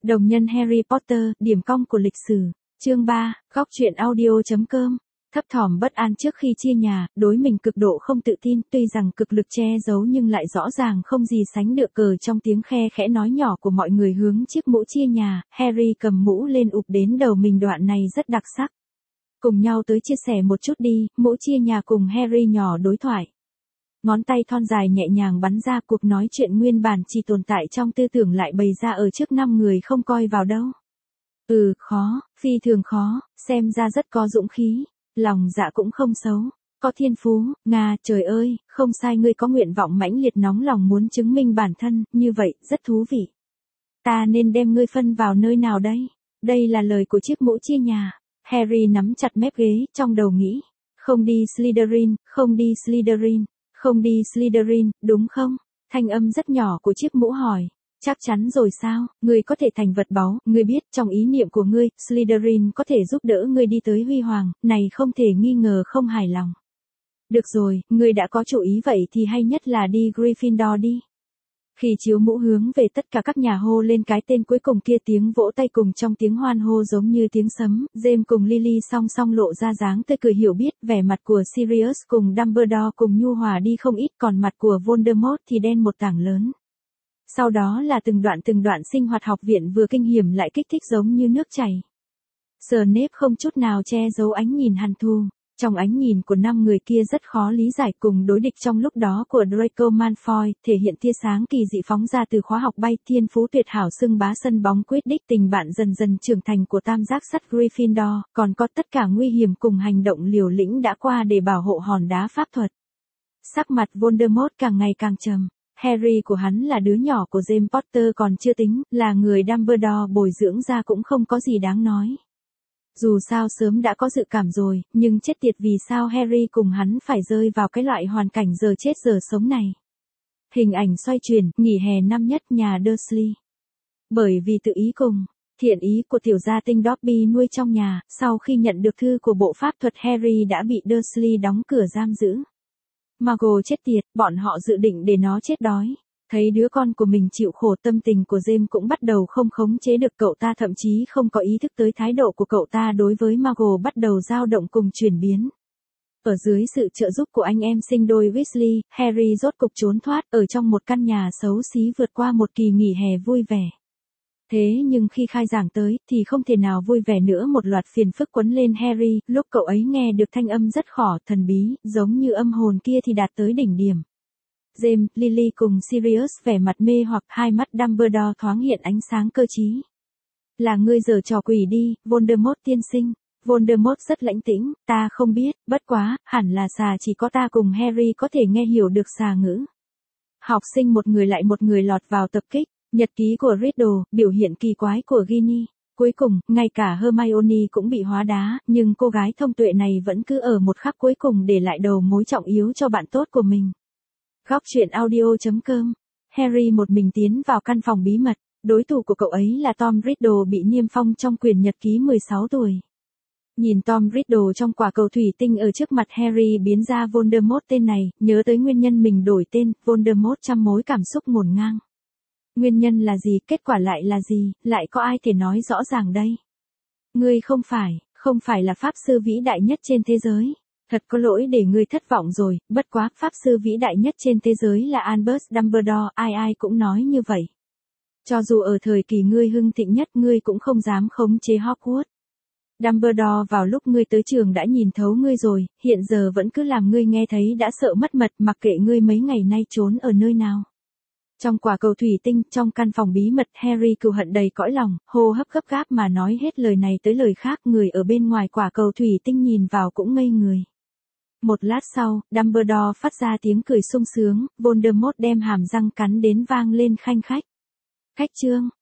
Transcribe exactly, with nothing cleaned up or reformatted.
Đồng nhân Harry Potter, điểm cong của lịch sử. Chương ba, góc truyện audio.com. Thấp thỏm bất an trước khi chia nhà, đối mình cực độ không tự tin, tuy rằng cực lực che giấu nhưng lại rõ ràng không gì sánh được cờ trong tiếng khe khẽ nói nhỏ của mọi người hướng chiếc mũ chia nhà, Harry cầm mũ lên ụp đến đầu mình, đoạn này rất đặc sắc. Cùng nhau tới chia sẻ một chút đi, mũ chia nhà cùng Harry nhỏ đối thoại. Ngón tay thon dài nhẹ nhàng bắn ra, cuộc nói chuyện nguyên bản chỉ tồn tại trong tư tưởng lại bày ra ở trước năm người không coi vào đâu. Ừ, khó, phi thường khó, xem ra rất có dũng khí, lòng dạ cũng không xấu, có thiên phú, Nga, trời ơi, không sai, ngươi có nguyện vọng mãnh liệt nóng lòng muốn chứng minh bản thân, như vậy, rất thú vị. Ta nên đem ngươi phân vào nơi nào đây? Đây là lời của chiếc mũ chia nhà. Harry nắm chặt mép ghế, trong đầu nghĩ, không đi Slytherin, không đi Slytherin. Không đi Slytherin, đúng không? Thanh âm rất nhỏ của chiếc mũ hỏi. Chắc chắn rồi sao, ngươi có thể thành vật báu, ngươi biết trong ý niệm của ngươi, Slytherin có thể giúp đỡ ngươi đi tới huy hoàng, này không thể nghi ngờ không hài lòng. Được rồi, ngươi đã có chủ ý vậy thì hay nhất là đi Gryffindor đi. Khi chiếu mũ hướng về tất cả các nhà hô lên cái tên cuối cùng kia, tiếng vỗ tay cùng trong tiếng hoan hô giống như tiếng sấm, James cùng Lily song song lộ ra dáng tươi cười hiểu biết, vẻ mặt của Sirius cùng Dumbledore cùng nhu hòa đi không ít, còn mặt của Voldemort thì đen một tảng lớn. Sau đó là từng đoạn từng đoạn sinh hoạt học viện vừa kinh hiểm lại kích thích giống như nước chảy. Snape không chút nào che giấu ánh nhìn hằn thù. Trong ánh nhìn của năm người kia rất khó lý giải cùng đối địch trong lúc đó của Draco Malfoy, thể hiện tia sáng kỳ dị phóng ra từ khóa học bay, thiên phú tuyệt hảo xưng bá sân bóng quyết đích, tình bạn dần dần trưởng thành của tam giác sắt Gryffindor, còn có tất cả nguy hiểm cùng hành động liều lĩnh đã qua để bảo hộ hòn đá pháp thuật. Sắc mặt Voldemort càng ngày càng trầm. Harry của hắn là đứa nhỏ của James Potter còn chưa tính, là người Dumbledore bồi dưỡng ra cũng không có gì đáng nói. Dù sao sớm đã có dự cảm rồi, nhưng chết tiệt vì sao Harry cùng hắn phải rơi vào cái loại hoàn cảnh giờ chết giờ sống này. Hình ảnh xoay chuyển, nghỉ hè năm nhất nhà Dursley. Bởi vì tự ý cùng, thiện ý của tiểu gia tinh Dobby nuôi trong nhà, sau khi nhận được thư của bộ pháp thuật Harry đã bị Dursley đóng cửa giam giữ. Muggle chết tiệt, bọn họ dự định để nó chết đói. Thấy đứa con của mình chịu khổ, tâm tình của James cũng bắt đầu không khống chế được, cậu ta thậm chí không có ý thức tới thái độ của cậu ta đối với Muggle bắt đầu dao động cùng chuyển biến. Ở dưới sự trợ giúp của anh em sinh đôi Weasley, Harry rốt cục trốn thoát ở trong một căn nhà xấu xí vượt qua một kỳ nghỉ hè vui vẻ. Thế nhưng khi khai giảng tới thì không thể nào vui vẻ nữa, một loạt phiền phức quấn lên Harry, lúc cậu ấy nghe được thanh âm rất khỏ, thần bí, giống như âm hồn kia thì đạt tới đỉnh điểm. James, Lily cùng Sirius vẻ mặt mê hoặc, hai mắt Dumbledore thoáng hiện ánh sáng cơ trí. Là ngươi giở trò quỷ đi, Voldemort tiên sinh. Voldemort rất lãnh tĩnh, ta không biết, bất quá, hẳn là xà chỉ có ta cùng Harry có thể nghe hiểu được xà ngữ. Học sinh một người lại một người lọt vào tập kích, nhật ký của Riddle, biểu hiện kỳ quái của Ginny. Cuối cùng, ngay cả Hermione cũng bị hóa đá, nhưng cô gái thông tuệ này vẫn cứ ở một khắc cuối cùng để lại đầu mối trọng yếu cho bạn tốt của mình. Góc truyện audio.com. Harry một mình tiến vào căn phòng bí mật, đối thủ của cậu ấy là Tom Riddle bị niêm phong trong quyển nhật ký mười sáu tuổi. Nhìn Tom Riddle trong quả cầu thủy tinh ở trước mặt Harry biến ra Voldemort tên này, nhớ tới nguyên nhân mình đổi tên, Voldemort trăm mối cảm xúc ngổn ngang. Nguyên nhân là gì, kết quả lại là gì, lại có ai thể nói rõ ràng đây? Ngươi không phải, không phải là pháp sư vĩ đại nhất trên thế giới. Thật có lỗi để ngươi thất vọng rồi, bất quá, pháp sư vĩ đại nhất trên thế giới là Albus Dumbledore, ai ai cũng nói như vậy. Cho dù ở thời kỳ ngươi hưng thịnh nhất ngươi cũng không dám khống chế Hogwarts. Dumbledore vào lúc ngươi tới trường đã nhìn thấu ngươi rồi, hiện giờ vẫn cứ làm ngươi nghe thấy đã sợ mất mật, mặc kệ ngươi mấy ngày nay trốn ở nơi nào. Trong quả cầu thủy tinh, trong căn phòng bí mật, Harry cừu hận đầy cõi lòng, hô hấp gấp gáp mà nói hết lời này tới lời khác, người ở bên ngoài quả cầu thủy tinh nhìn vào cũng ngây người. Một lát sau, Dumbledore phát ra tiếng cười sung sướng, Voldemort đem hàm răng cắn đến vang lên khanh khách. Khách trương,